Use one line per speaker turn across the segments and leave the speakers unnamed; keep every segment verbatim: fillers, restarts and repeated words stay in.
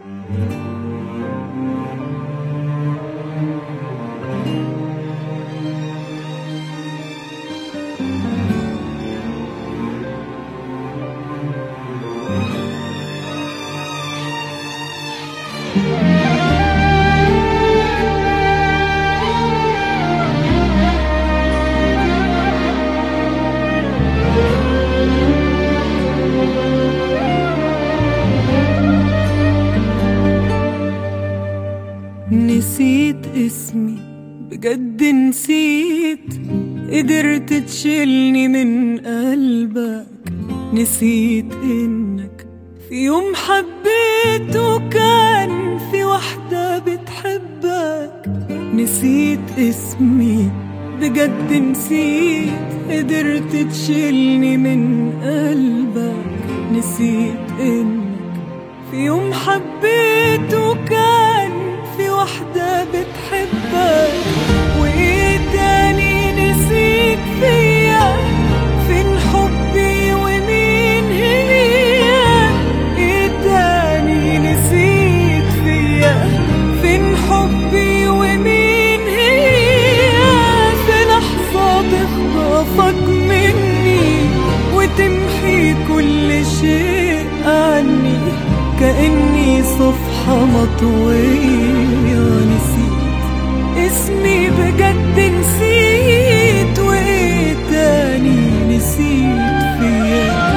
نسيت اسمي بجد نسيت، قدرت تشيلني من قلبك. نسيت انك في يوم حبيت وكان في واحدة بتحبك. نسيت اسمي بجد نسيت، قدرت تشيلني من قلبك. نسيت انك في يوم حبيت وكان في واحدة بتحبك. وايه تاني نسيت فيا؟ فين حبي ومين هي؟ ايه تاني نسيت فيا؟ فين حبي ومين هي؟ في لحظة تخطفك مني وتمحي كل شيء عني، كأني صفحة مطوية. نسيت اسمي بجد نسيت، وايه تاني نسيت فيا؟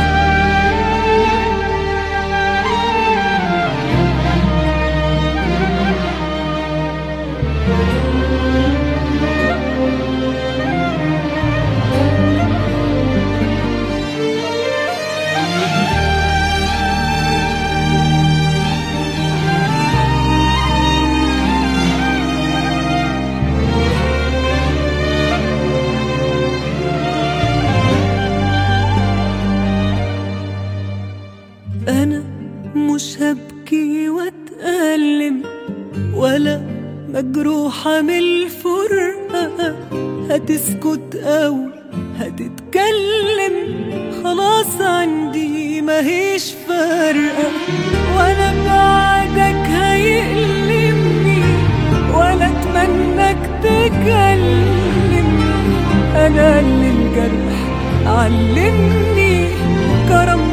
أنا مش هبكي واتألم ولا مجروحة من الفرقة، هتسكت أو هتتكلم خلاص عندي ماهيش فارقة. ولا بعدك هيألمني ولا أتمنىك تكلمني. أنا اللي الجرح علمني كرم